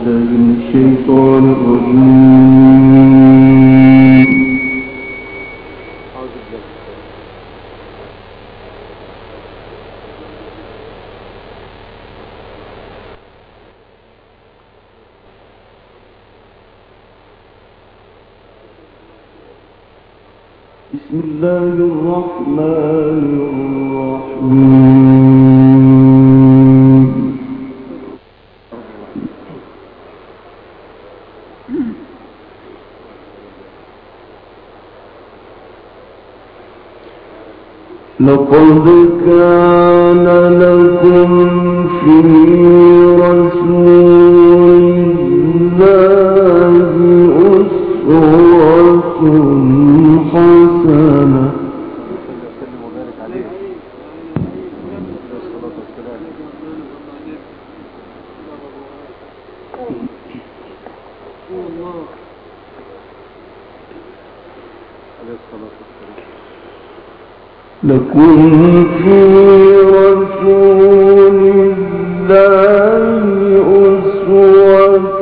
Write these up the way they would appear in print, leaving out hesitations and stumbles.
الشيطان الرجيم. بسم الله الرحمن الرحيم. لقد كان لكم في رسول الله أسوة حسنة لكم في رسول الله أسوة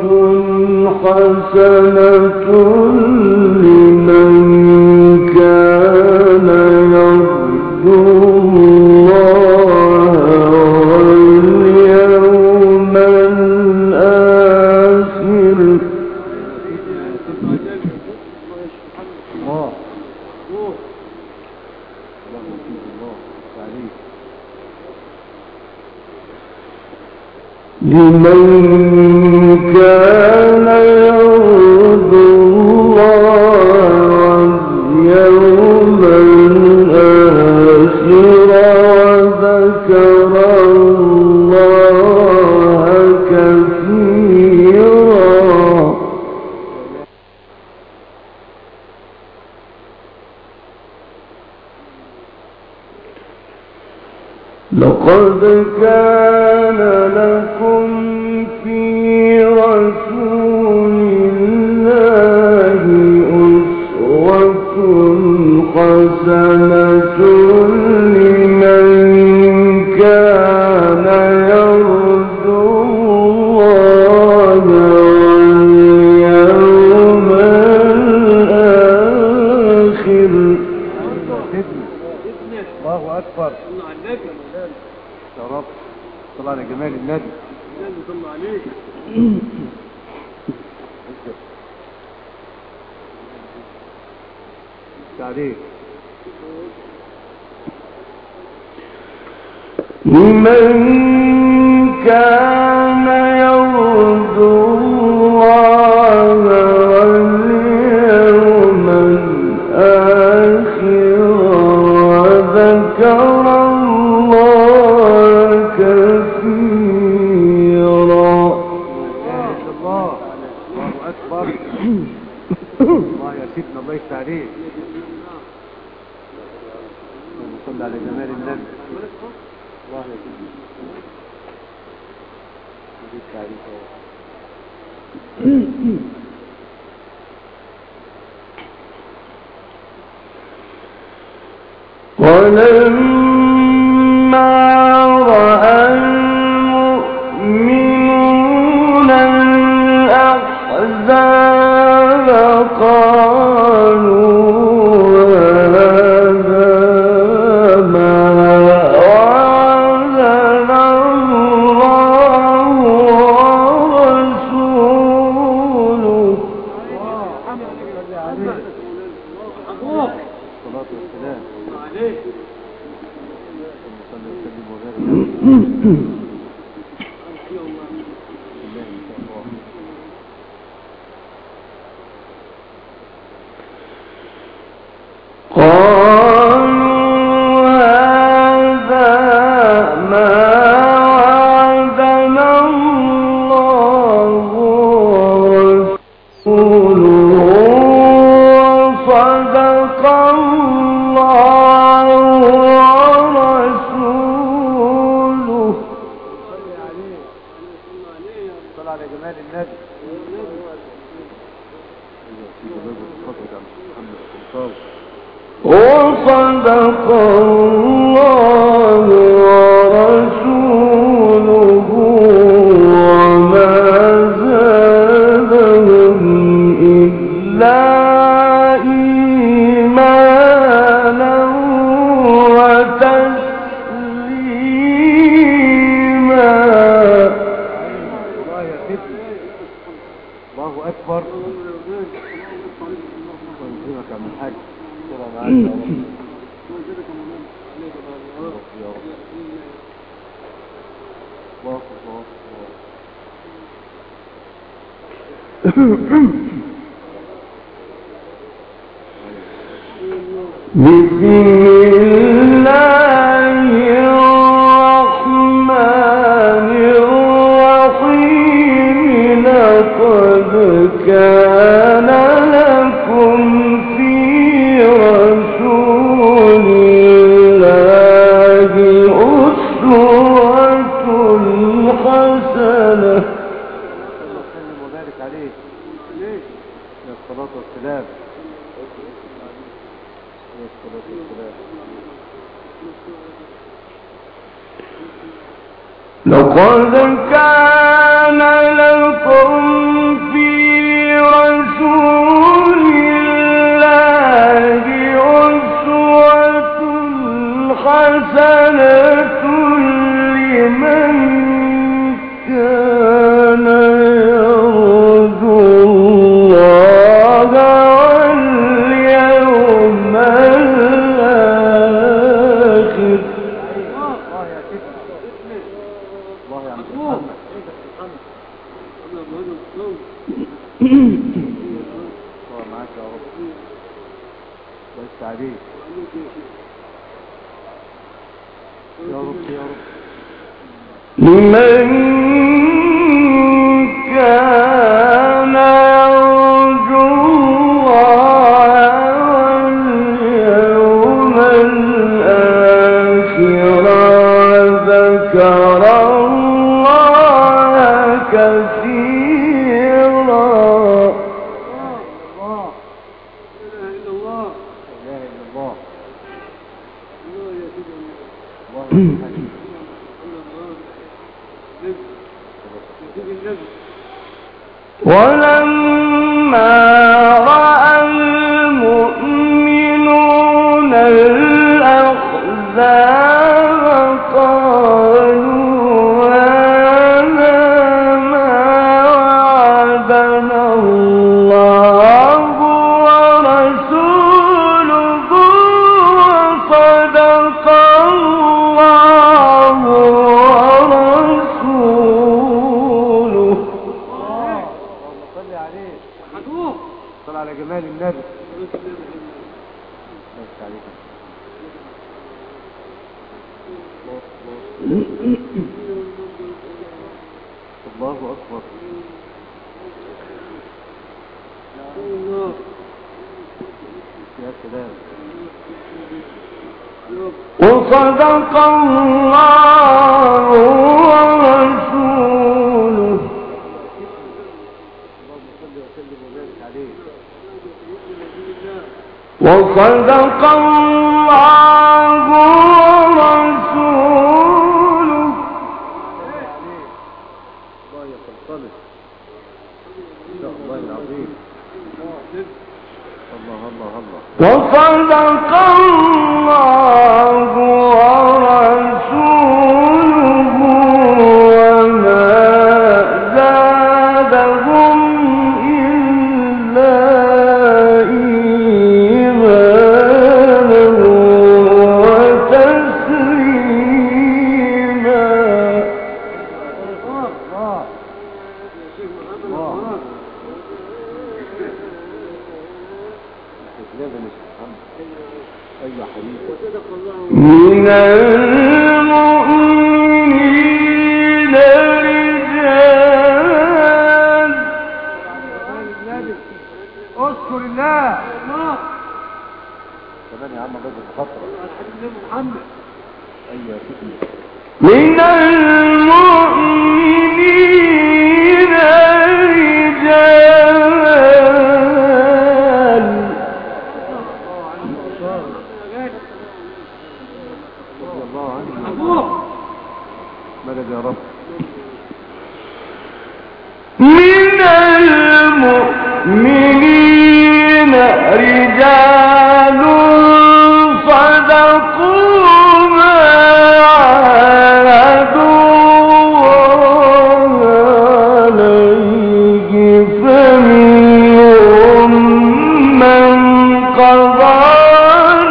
حسنة لمن كان يرجو الله واليوم الآخر. لمن كان يرجو الله واليوم الآخر وذكر الله كثيرا. لقد كان لكم في رسول الله أسوة حسنة لمن كان يرجو الله واليوم الآخر. الله أكبر. يا رب صل على جمال النبي. صل عليه. تعليق لمن كان يرجو الله واليوم الآخر وذكر الله كثيرا. الله أكبر. الله يا سيدنا الله يفتح عليك. صل على جمال النبي. الله يا سيدنا يفتح عليك. ولما رأى المؤمنون الأحزاب قالوا هذا ما وعدنا الله ورسوله. الصلاة والسلام عليه. وصدق الله ورسوله وما زال بسم الله الرحمن الرحيم لقد كان لكم في رسول الله أسوة حسنة. وسلم وبارك عليه الصلاة والسلام. لقد كان لكم في رسول الله أسوة حسنة لمن كان يرجو الله واليوم الآخر. معاك يا رب. بس عليك يا رب يا رب. لمن كان يرجو الله واليوم الآخر وذكر الله كثيرا. ولما رأى المؤمنون الأحزاب قالوا هذا ما وعدنا الله ورسوله وصدق الله ورسوله. صل على جمال النبي. الله أكبر. يا سلام. وصدق الله ورسوله. وصدق الله ورسوله. الله يفضلك إن شاء الله العظيم. الله الله الله. وصدق الله ورسوله وما زادهم إلا إيمانا وتسليما. من المؤمنين رجال. اذكر الله. كمان يا عم بدر الخطرة. ايوه يا سيدي. من المؤمنين رجال. رضي الله عنه. مدد يا رب. من المؤمنين رجال صدقوا ما عاهدوا عليه فمنهم من قضى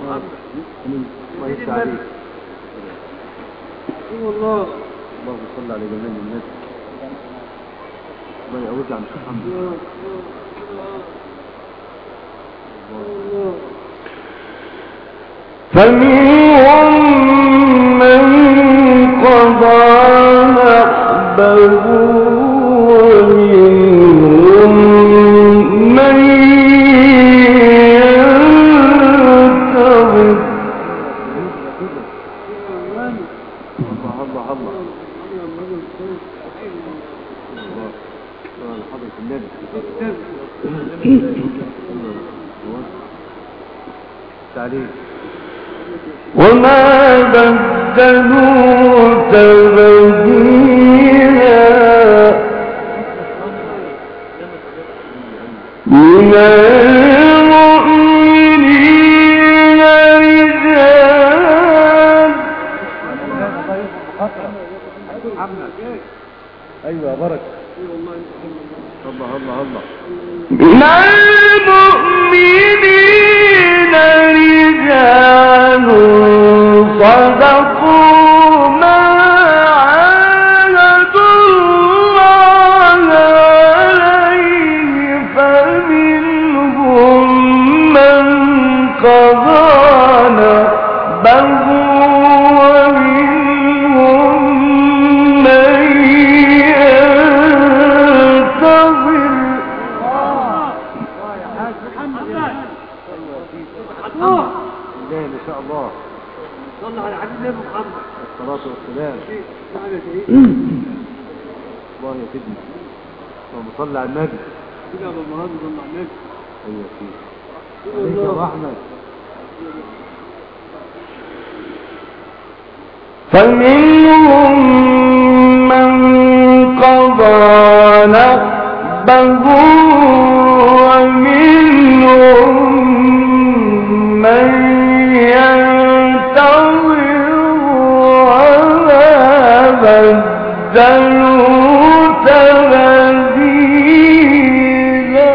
الله يفتح عليك. والله اللهم صل على جمال الناس. الله يقويك عن الحمد لله. فمنهم من قضى نحبه ومنهم من ينتظر. وما بدلوا تبديلا من المؤمنين رجال. ايوه بركه. الله الله الله. من المؤمنين رجال صدقوا ما عاهدوا الله عليه فمنهم من قضى نحبه ومنهم من ينتظر. ما شاء الله. صلى على حبيبنا محمد الصلاة والسلام. الله يا سيدنا. اللهم صل على النبي. كده يا ابو المهاد صلى على النبي. ايوه يا سيدي. عليك يا ابو احمد. فمنهم من قضى نحبه ومنهم من ينتظر وما بدلوا تبديلا.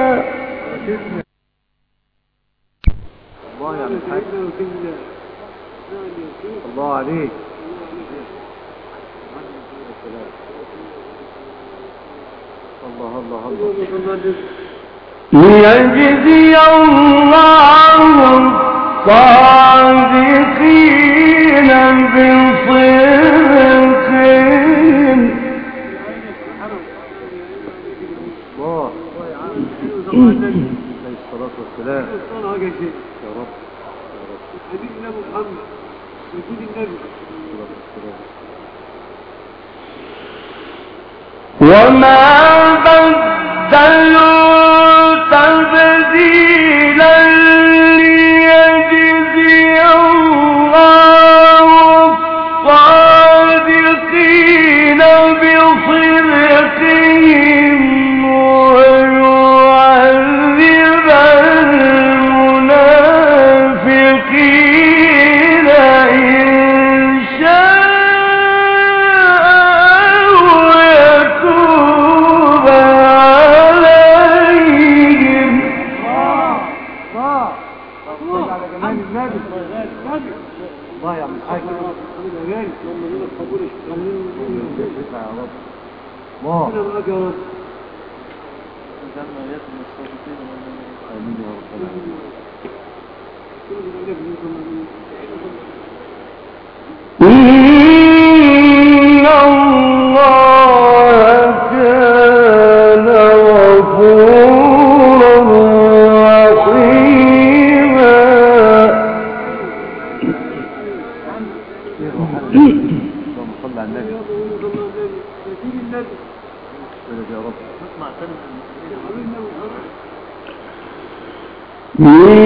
الله يا الحاج. الله عليك. الله الله الله. ليجزي الله الصادقين بصدقهم. الله عليه الصلاة والسلام. يا رب يا رب. حبيب النبي محمد وجود النبي. وما بدلوا تبديلا ليجزي الله الصادقين بصدقهم ويعذب المنافقين إن شاء ويتوب عليهم. الله يا عم الحاج. الله آمين يا رب العالمين. إن الله كان غفورا رحيما. اللهم صل على النبي. يا رب. من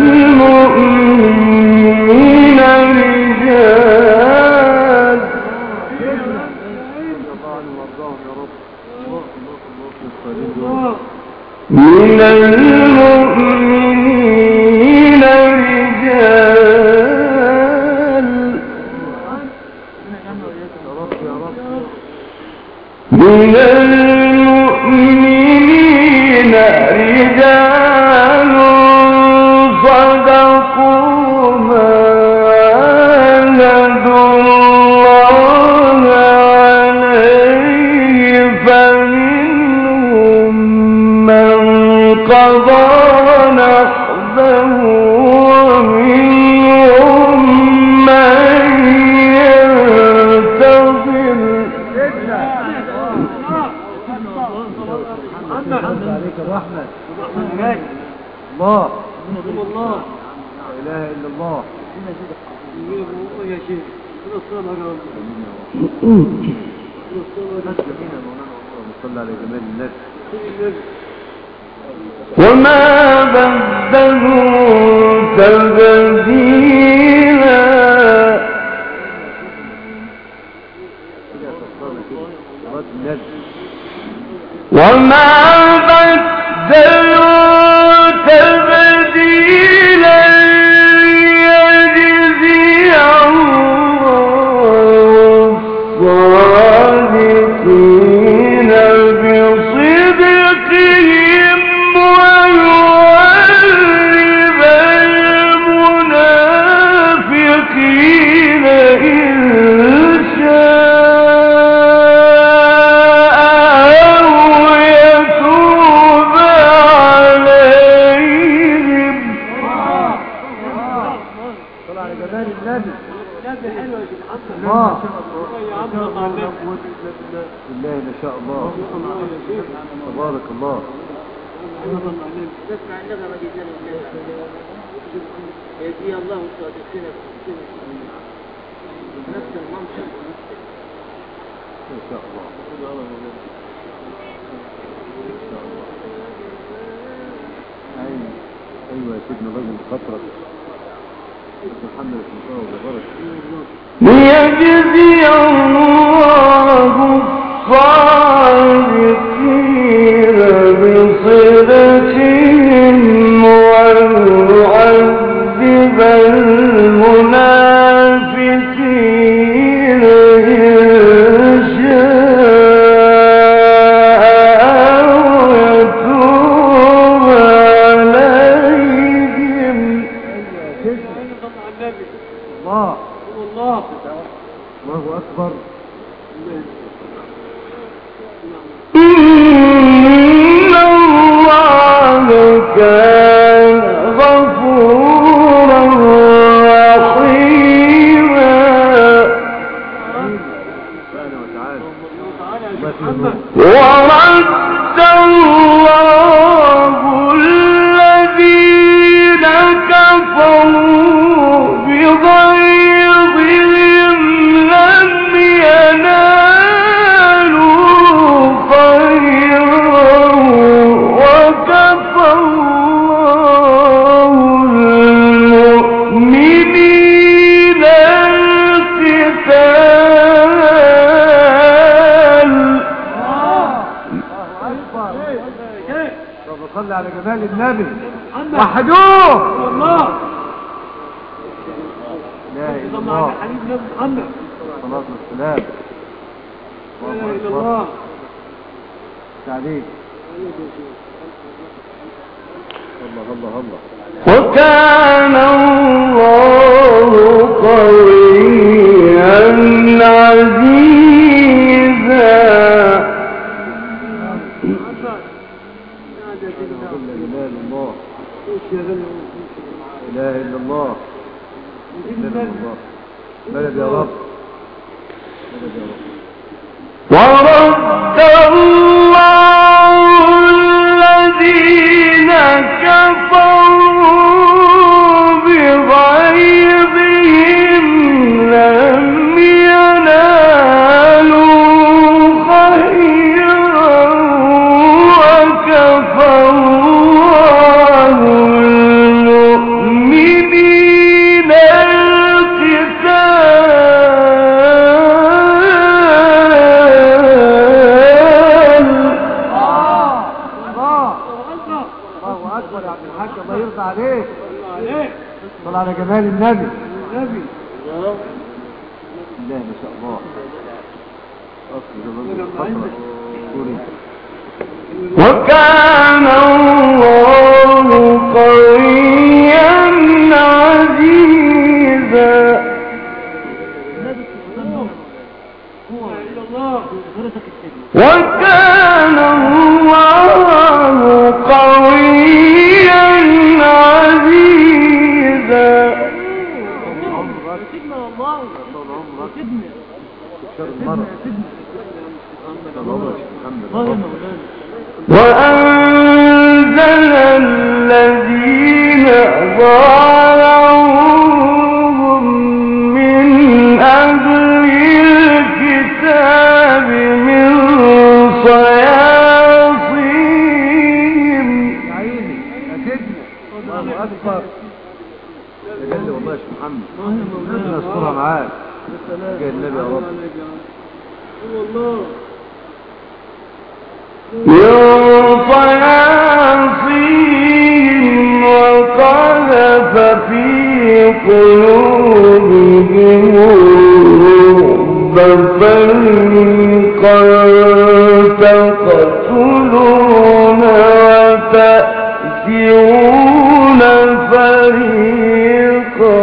المؤمنين رجال من المؤمنين رجال من المؤمنين رجال صدقوا الله الله لا اله الا الله يا شيخ صلى على جمال الناس وما بدلوا تبديلا وما بدلوا تبديلا ليجزي الله الصادقين بصدقهم ويعذب المنافقين إن بالله ما شاء الله تبارك الله تسمع النبي رجل يجزي الله الصادقين نفس المنطق ما شاء الله ايوه يا سيدنا الراجل خطرك محمد بن وبركه ليجزي الله الصادقين بصدقهم ويعذب المنافقين إن شاء أو يتوب عليهم الله الله أكبر إن الله كان غفورا رحيما ورد الله الذين كفروا بغيظهم لم ينالوا خيرا وكفى الله المؤمنين القتال. طب صلي على جمال النبي وحدوه الله لا اله الا الله حبيبنا محمد صلاه والسلام لا اله الا الله تعليق الله الله الله وكان الله قويا عزيزا. لا اله الا الله بلد يا رب بلد يا رب. ورد الله الذين كفروا بغيظهم لم ينالوا خيرا وكفى الله المؤمنين عليك صل على جمال النبي الله ما شاء الله وكان الله قويا عزيزا. وكان الله قويا عزيزا. وأنزل الذين طالعوهم من أهل الكتاب من صياصيهم. يا عيني يا سيدنا الله اكبر. يا جل والله يا شيخ محمد ربنا يسترها معاك. جاي النبي يا رب. من صياصيهم وقذف في قلوبهم الرعب فريقا تقتلون وتأسرون فريقا.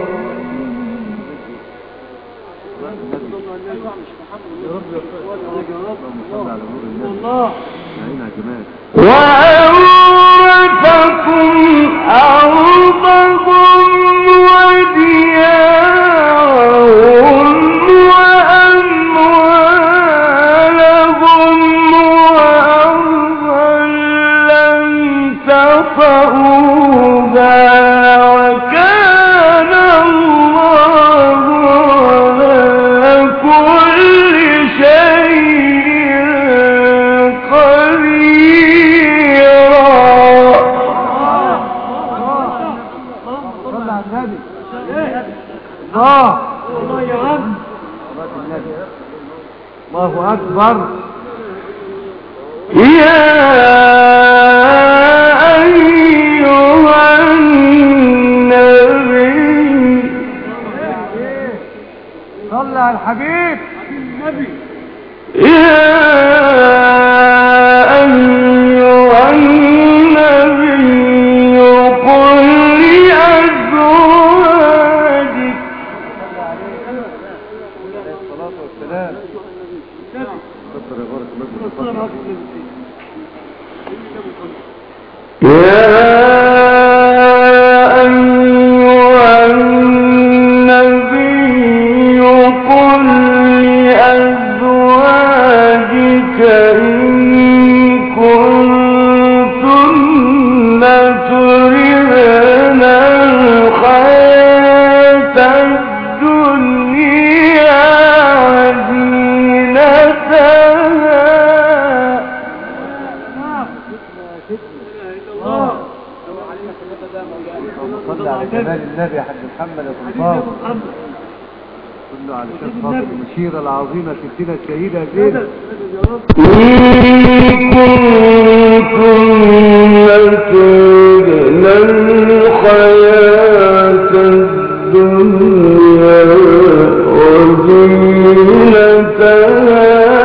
وأورثكم أرضهم وديارهم وأموالهم وأرضا لم تطئوها وكان الله على كل شيء قديرا. صلى على النبي. الله يا رب. الله اكبر. يا أيها النبي صلى على الحبيب النبي. يا أيها النبي قل لأزواجك الصلاة والسلام. كبر يا بارك الله. يا أيها النبي قل لأزواجك إن كنتن تردن الحياة الدنيا وزينتها صلى على جمال النبي يا حاج محمد يا سلطان. صلوا على شيخ خاطر المشيرة العظيمة ستنا الشهيدة زينب. إن كنتن تردن الحياة الدنيا وزينتها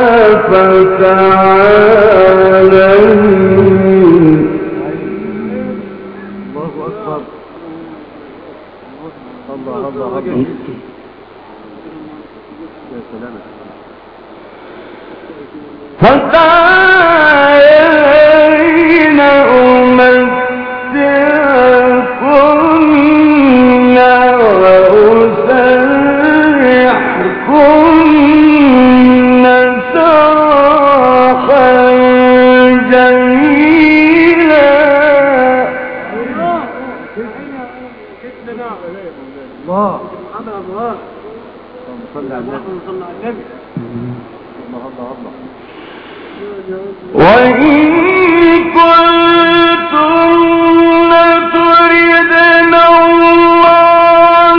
فتعالين. الله أكبر. الله الله الله. يا سلام. فتعالين أمتعكن وأسرحكن سراحا جميلا. الله صلى على النبي. الله الله الله. وإن كنتن تردن الله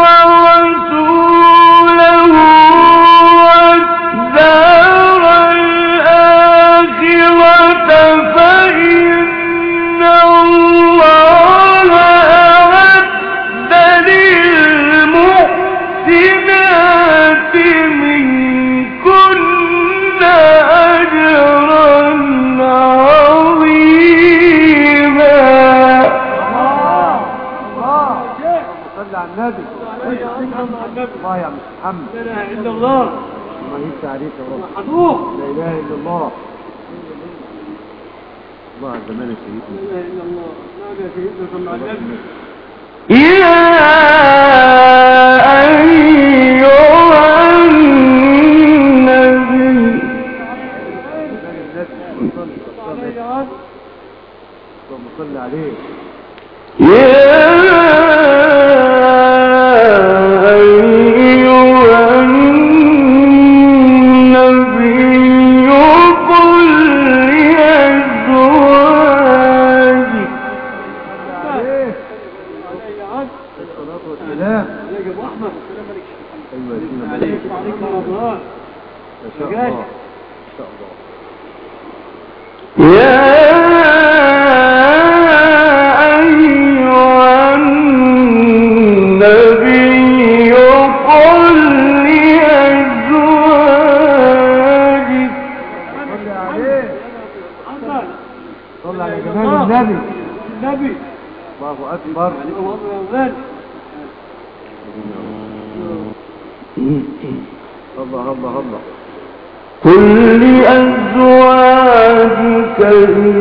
ورسوله والدار الآخرة فإن الله أعد للمحسنات منكن أجرا عظيما. صلى على النبي. الله يا محمد. لا اله الا الله. الله يفتح عليك يا رب. حضور. لا اله الا الله. الله على زمان سيدنا. لا اله الا الله. نعم يا سيدنا صلى الله عليه وسلم. يا أيها النبي اللهم صل عليه. يا الصلاة والسلام عليك يا ابو احمد. ايوه يا سيدنا عليك يا رمضان. ما شاء الله ما شاء الله. يا أيها النبي قل لأزواجك صلي عليه محمد. صلي على جمال النبي. النبي. الله أكبر. عليك محمد رمضان. الله الله الله. قل لأزواجك إن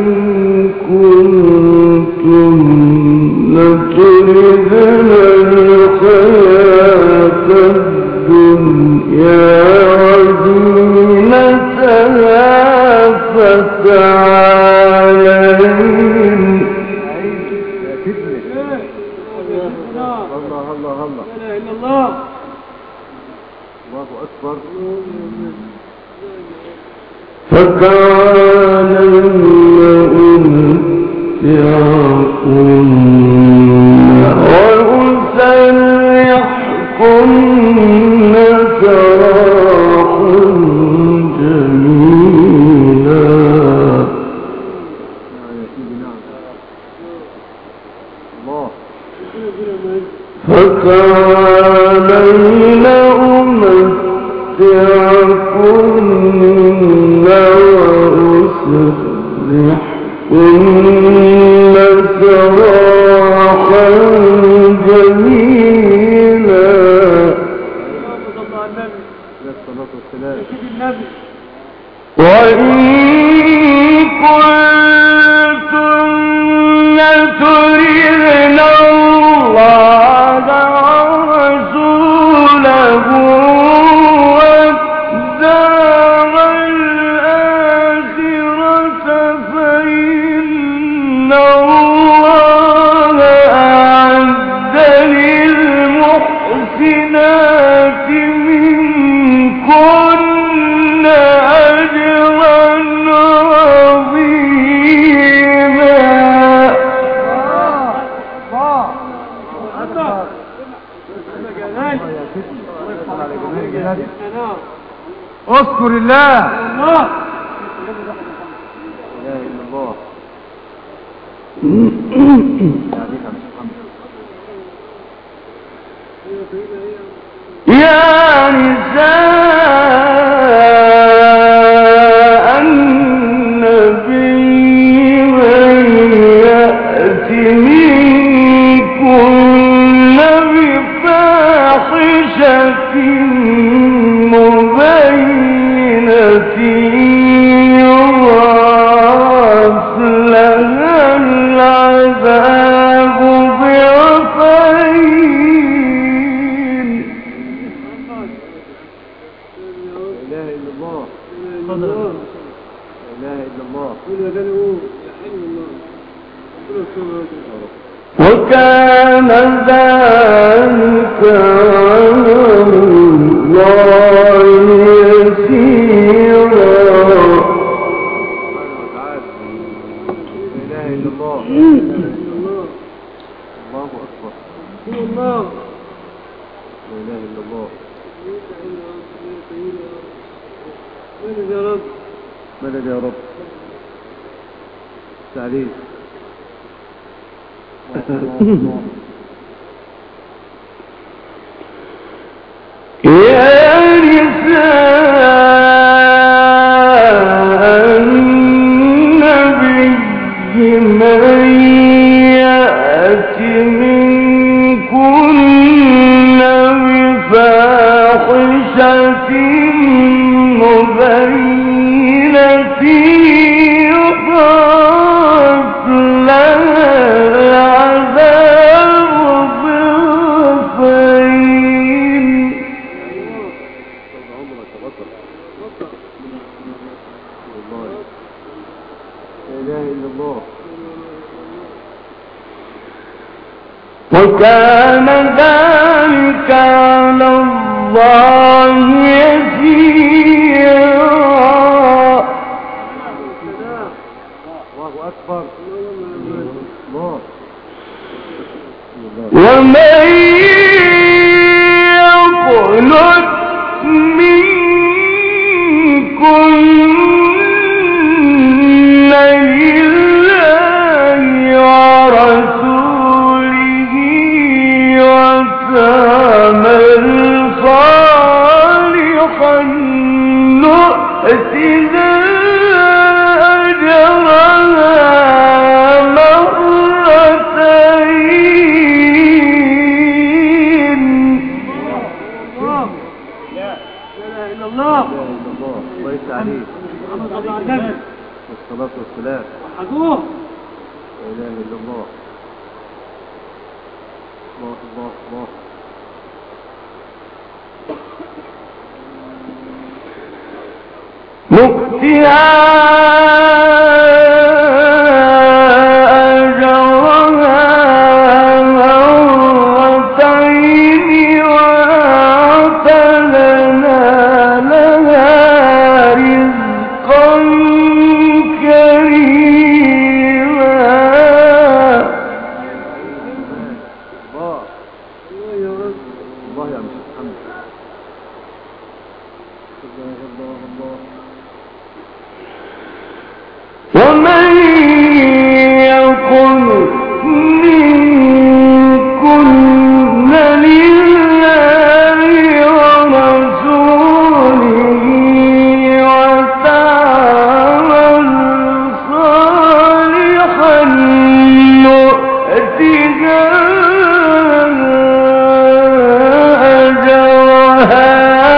كنتن تردن الحياة الدنيا وزينتها فتعالين. يا سيدنا الله الله الله. لا اله الا الله. الله أكبر. فتعالين أمتعكن وأسرحكن سراحا جميلا. يا سيدي نعم. الله. فتعالين أمتعكن وأسرحكن سراحا جميلا. الصلاة والسلام. وإن كنتن تردن الله ورسوله والدار الآخرة فإن الله أعد للمحسنات منكن أجرا عظيما. اذكر الله. لا اله الا الله. يا نساء النبي من يأت منكن بفاحشة مبينة يضاعف لها العذاب ضعفين. لا اله الا الله. لا اله الا الله. وكان ذلك على الله يسيرا. سبحانه وتعالى. لا اله الا الله. الله اكبر. لا اله الا الله. مدد يا رب. تعليم. يا نساء النبي من يأت منكن بفاحشة مبينة يضاعف لها العذاب ضعفين. لا اله الا الله. وكان ذلك على الله يسيرا. الله اكبر. الله. ومن الله. الله يفتح عليك. محمد صلى على النبي والصلاة والسلام. وحدوه. لا إله إلا الله. الله الله الله. نؤتها أجرها مرتين وأعتدنا لها رزقا كريما. الله يا رب. الله يا مش محمد. الله الله الله. ومن يقنت منكن لله ورسوله وتعمل صالحا نؤتها أجرها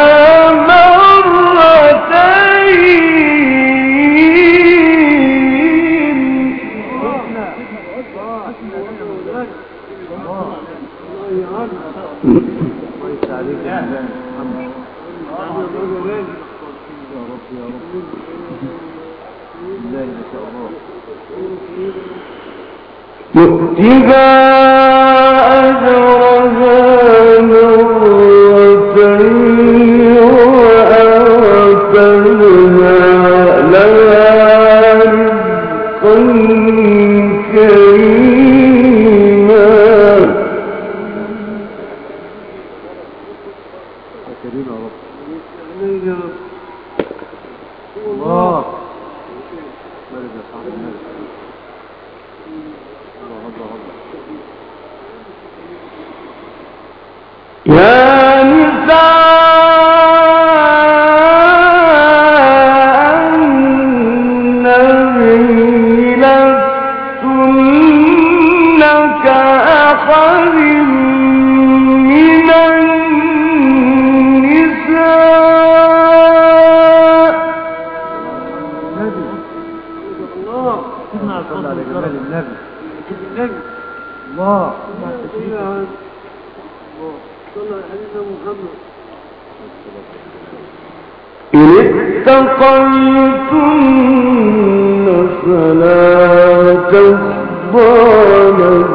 الله يفتح عليك يا محمد. يا رب يا رب. بالله ما شاء الله. نؤتها أجرها مرتين وأعتدنا لها رزقا كريما. يا كريم يا رب. الله بارك يا صاحب النبي. الله الله الله. يا نساء النبي لستن كأحد من النساء. الله. صلى على جمال النبي. النبي. الله. صلى على حبيبنا محمد. إن اتقيتن فلا تخضعن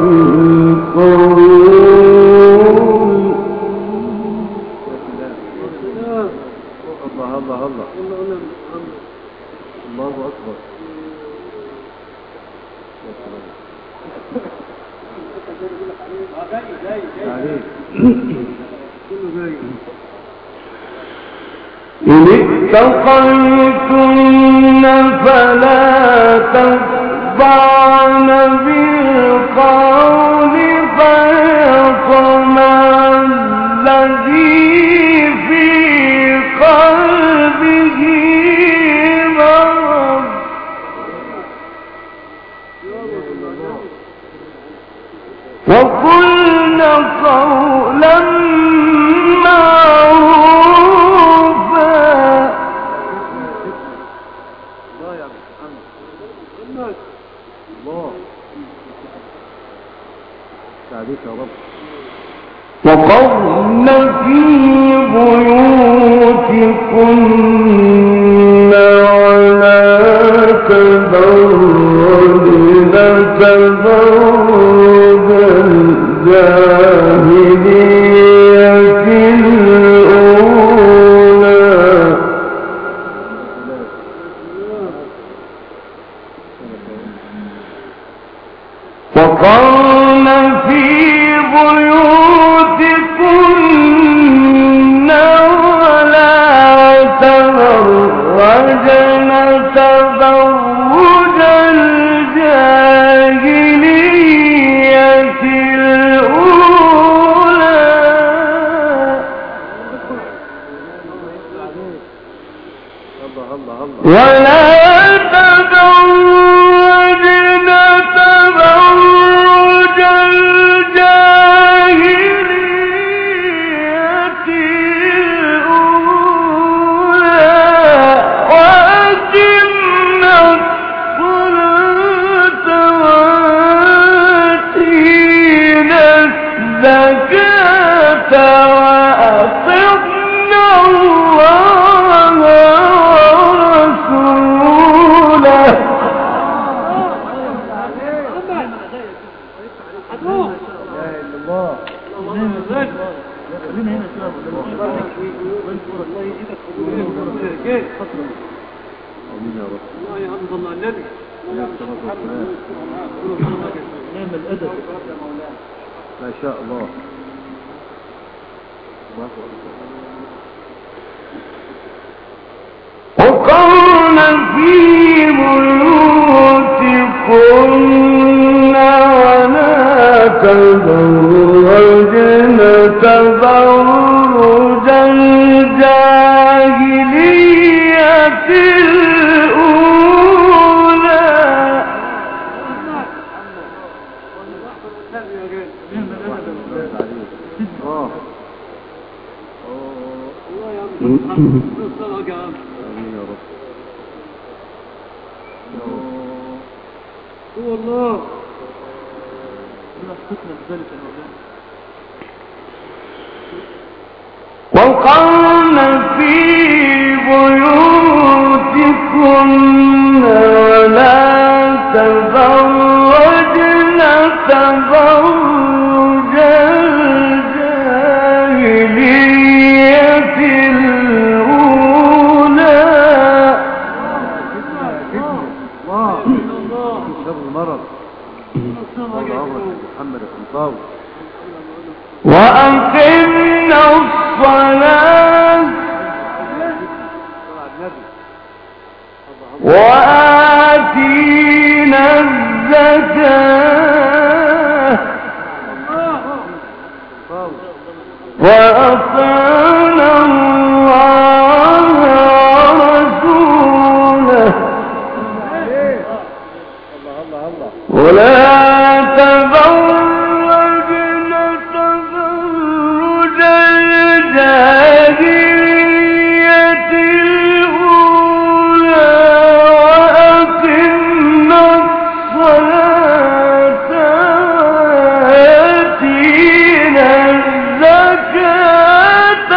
بالقول. السلام. الله الله الله. صلى على محمد. الله أكبر. يا سلام. عليك. كله جاي. إن اتقيتن فلا تخضعن بالقول فيطمع الذي في قلبه مرض. وقلن قولا معروفا. الله يا محمد. الله. عليك يا رب. وقرن في بيوتكن ولا تبرجن تبرج الجاهلية الأولى. وقرن في بيوتكن ولا تبرجن تبرج الجاهلية الأولى. الله الله الله. ولا تبرجن تبرج الجاهلية الأولى. الزكاة وأطعنا الله ورسوله امين يا رب. الله يا عم صلى على النبي. نعم الأدب ما شاء الله. الله أكبر. وقرن في بيوتكن ولا تبرجن تبرج الجاهلية الأولى الله يا عم صلى يا عم. امين يا رب. هو الله وقرن في بيوتكن ولا تبرجن تبرج الجاهلية الأولى الله شر المرض. الله عمرك محمد الخنطاوي. وأقمنا الصلاة وآتينا الزكاة وأطعنا الله ورسوله ولا تبرجن تبرج الجاهلية الأولى وأقمنا الصلاة وآتينا الزكاة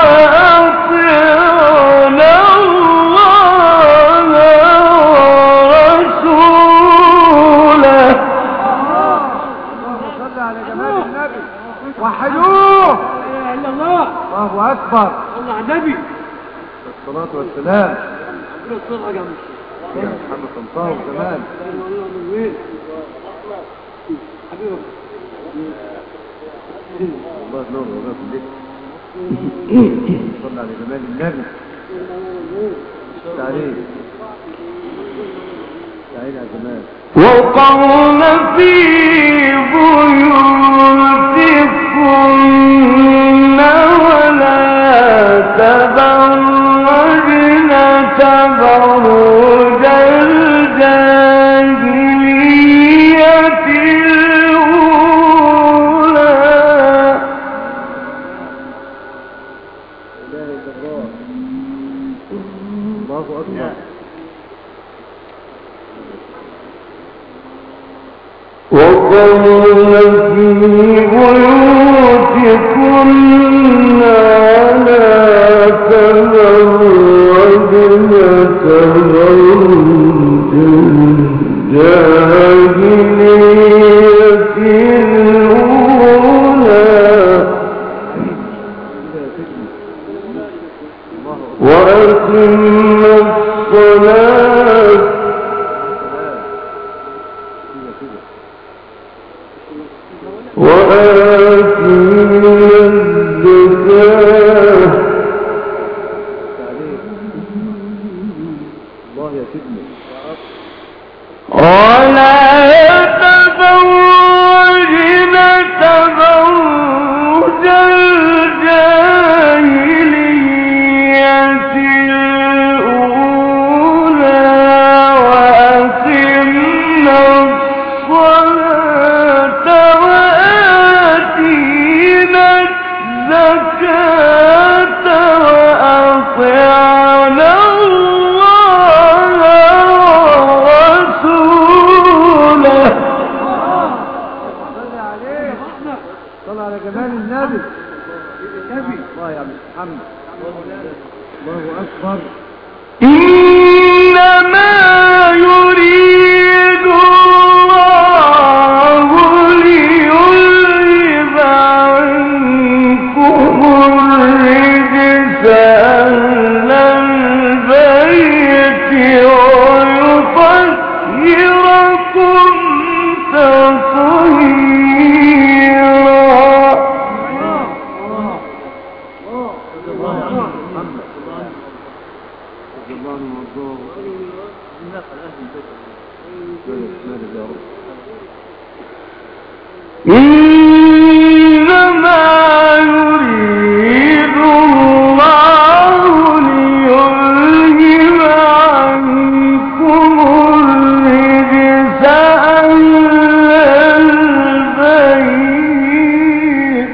وأطعنا الله ورسوله صلى على جمال النبي. وحدوه. لا اله الا الله. الله اكبر. صلى على النبي. الصلاة والسلام. ربنا يصلح يا جماعه. يا محمد الخنطاوي كمان. من وين؟ حبيبي الله نور ولا في صلى على جمال النبي. تعالي تعالي يا جمال. وقرن في بيوتكن ولا تبرجن تبرج الجاهلية الأولى لا اله الا الله. الله اكبر. وقرن في بيوتكن ولا تبرجن تبرج الجاهلية الأولى وأقمنا الصلاة وآتينا الزكاة الله يا سيدنا. ولا تبرجن تبرج الجاهلية الأولى وأقمنا الصلاة وآتينا الزكاة وأطعنا الله ورسوله صلى على جمال النبي. الله يا محمد. الله أكبر. إنما يريد الله ليذهب عنكم الرجس أهل البيت ويطهركم تطهيرا. إنما يريد الله ليذهب عنكم الرجس أهل البيت.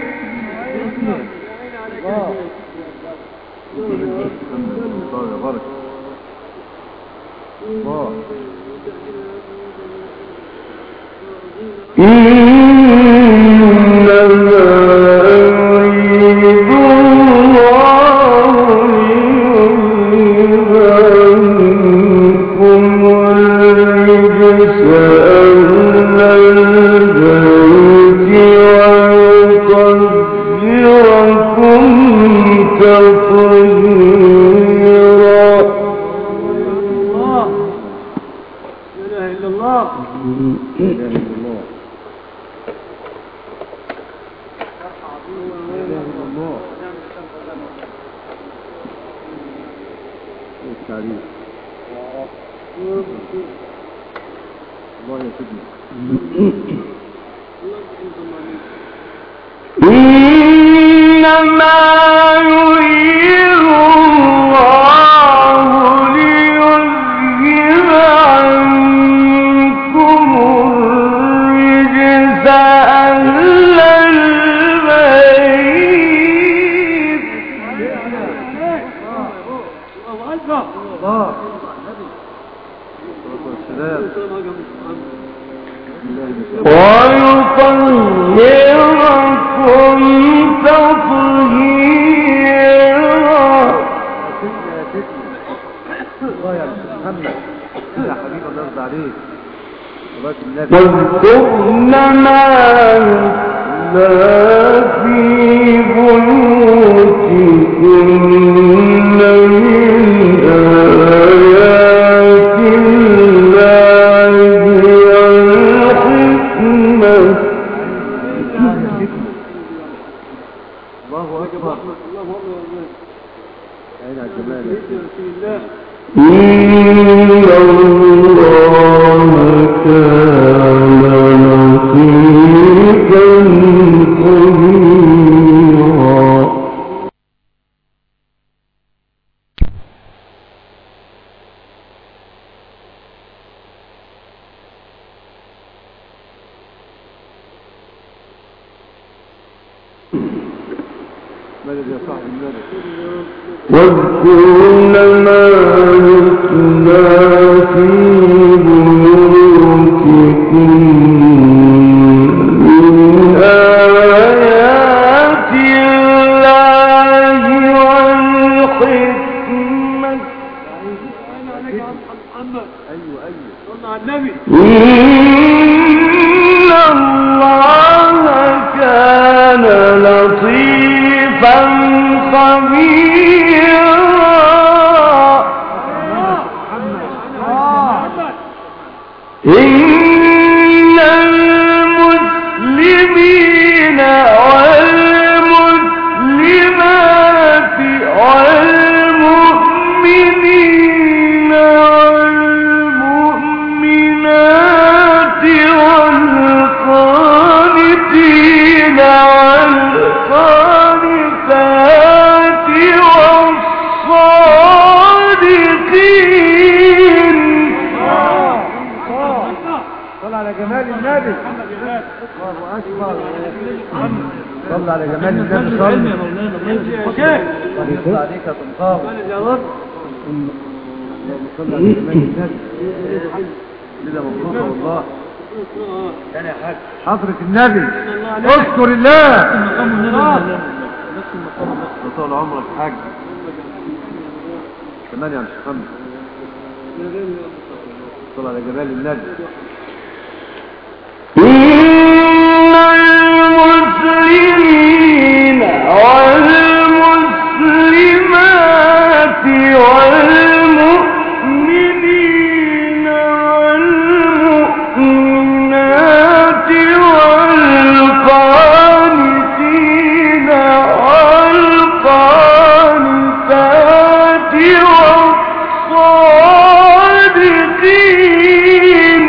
إنما يريد الله ليذهب عنكم الرجس أهل البيت. ويطهركم تطهيرا. الله يا محمد. يا حبيب الله يرضى عليك. واذكرن ما يتلى في بيوتكن من آيات الله والحكمة. الله أكبر. أين الجمال؟ إن الله كان لطيفا خبيرا. مدد يا صاحب المدد. واذكرن ما يتلى في بيوتكن من آيات الله والحكمة. إن الله كان لطيفا خبيرا. إن المسلمين والمسلمات والمؤمنين والمؤمنات والقانتين والقانتات والصادقين. صل على جمال النبي. الله أكبر. صل على جمال النبي. صل عليك تنقام. اللهم صل على جمال النبي. لله مبروك والله. ثاني يا حاج حضرة النبي اذكر الله. طول عمرك حاج. كمان يا مش محمد صل على جمال النبي. إن المسلمين والمسلمات والمؤمنين والمؤمنات والقانتين والقانتات والصادقين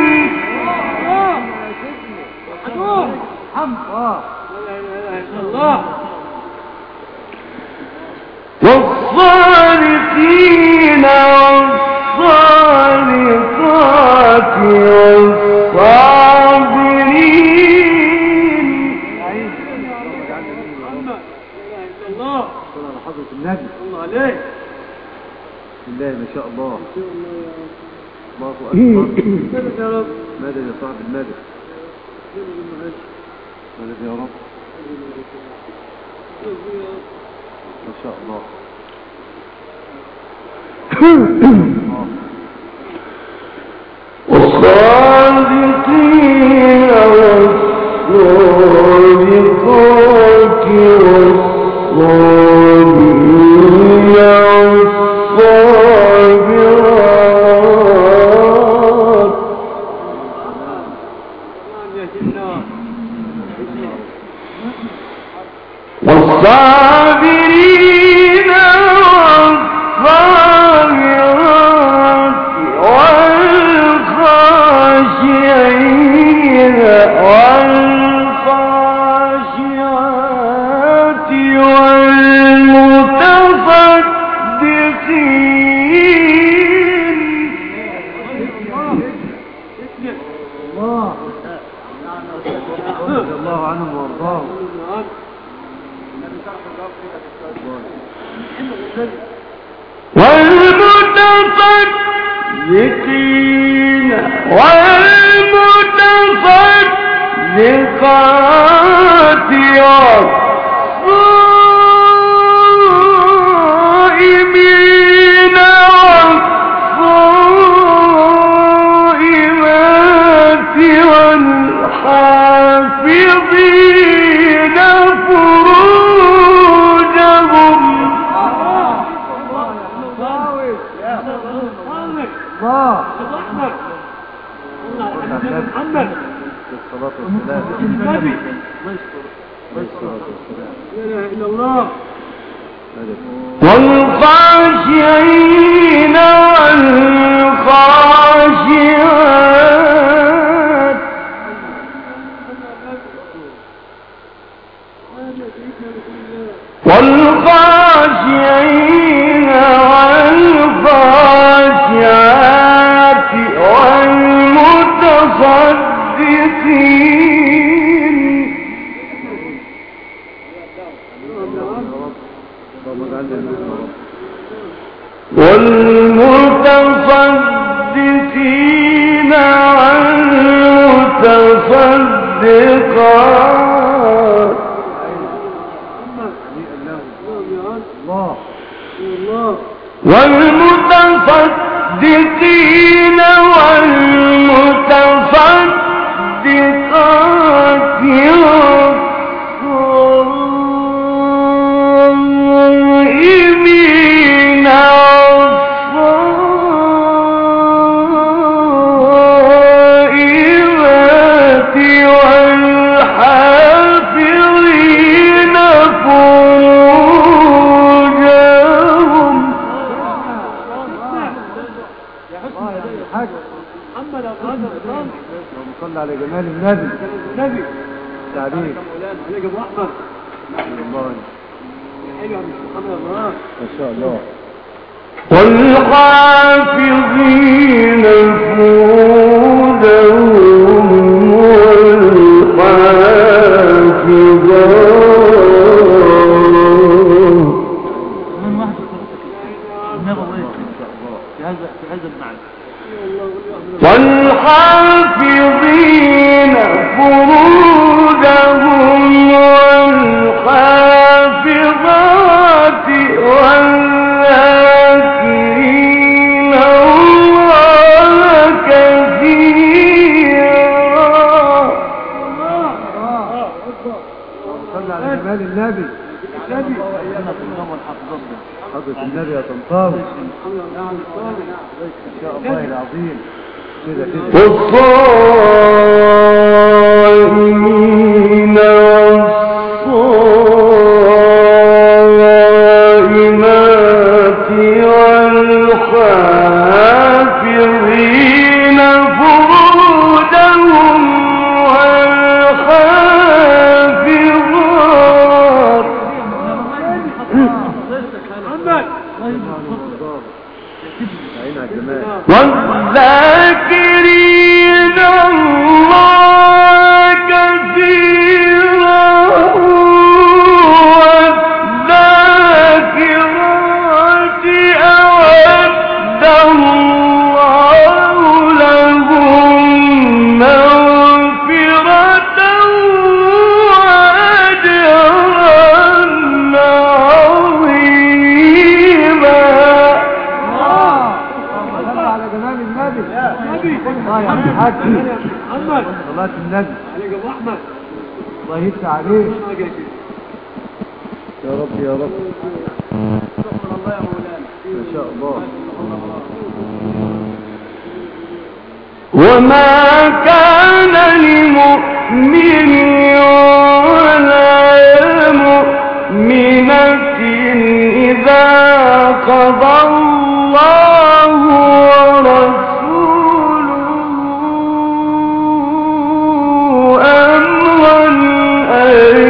والصادقين والصادقات والصابرين. الله صل على حضرة النبي. الله عليك. بسم الله ما شاء الله. الله اكبر. مدد يا رب. مدد يا صاحب المدد. مدد يا رب. ما شاء الله. والصادقين والصادقات والصابرين والصابرات. والصابرين والصابرات والخاشعين والخاشعات والمتصدقين. الله رضي الله عنهم وارضاهم. والمتصدقين والمتصدقات والصائمين والصائمات والحافظين فروجهم. محمد الصلاة والسلام. النبي. الصلاة والسلام. لا اله الا الله. والخاشعين والخاشعات والخاشعين والخاشعات والمتصدقين. والمتصدقين والمتصدقات. والمتصدقين والمتصدقات والصائمين والصائمات والحافظين فروجهم. محمد اللهم صل على جمال النبي. النبي تعليم عليك ابو احمد. الله حلو مش محمد الله ما شاء الله. والحافظين فروجهم والحافظين حضرة النبي يا طنطاوي ان شاء الله العظيم كده والصائمين والصائمات والحافظين فروجهم والحافظات والذاكرين الله كثيرا والذاكرات أعد الله لهم مغفرة وأجرا عظيما. على جمال النبي الله يا حاج صلاة النبي عليك ابو احمد الله يفتح عليك يا رب يا رب ما شاء الله. وما كان لمؤمن ولا مؤمنة إذا قضى الله ورسوله أمرا أن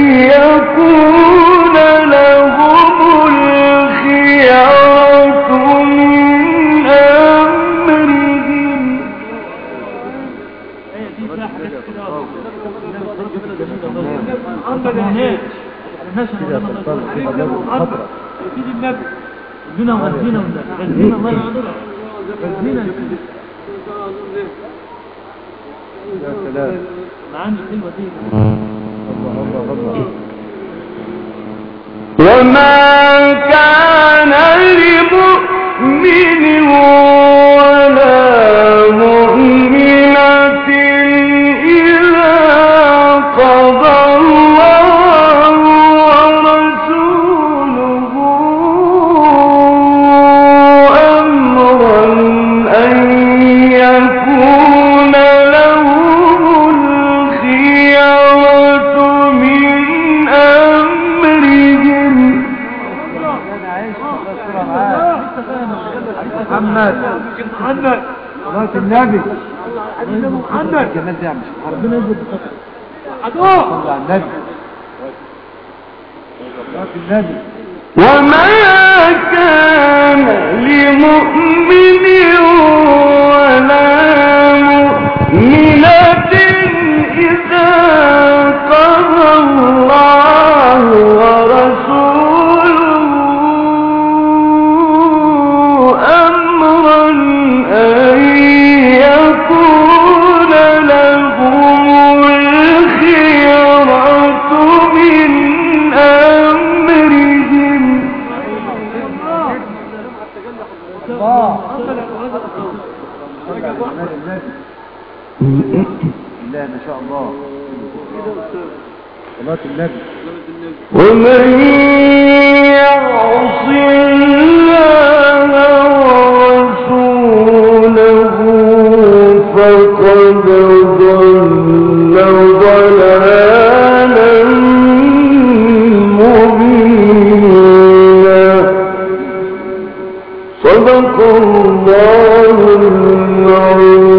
يكون لهم الخيرة من أمرهم. سيدي النبي ربنا ودينا ودينا الله يعذرك ودينا يا سلام معانا الكلمة دي الله الله. وما كان لمؤمن ولا مؤمنة إذا قضى الله ورسوله أمرا أن يكون لهم الخيرة من أمرهم. محمد صلاة النبي محمد الجمال ده مش ربنا محمد يجزيك بخير صلى على النبي صلاة النبي. وما كان لمؤمن ولا مؤمنة إذا قضى الله ورسوله أمرا أن يكون لهم الخيرة من أمرهم. الله لا ما شاء الله صلاة النبي. ومن يعص الله ورسوله فقد ضل ضلالا مبينا. صدق الله العظيم.